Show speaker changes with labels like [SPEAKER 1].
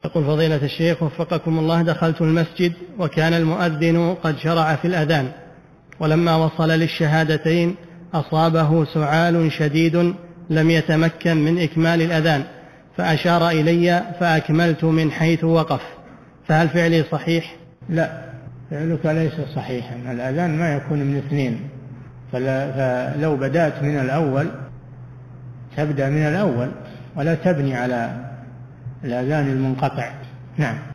[SPEAKER 1] يقول فضيلة الشيخ وفقكم الله: دخلت المسجد وكان المؤذن قد شرع في الأذان، ولما وصل للشهادتين أصابه سعال شديد لم يتمكن من إكمال الأذان، فأشار إلي فأكملت من حيث وقف، فهل فعلي صحيح؟
[SPEAKER 2] لا، فعلك ليس صحيحا. الأذان ما يكون من اثنين، فلو بدأت من الأول تبدأ من الأول ولا تبني على الأذان المنقطع. نعم.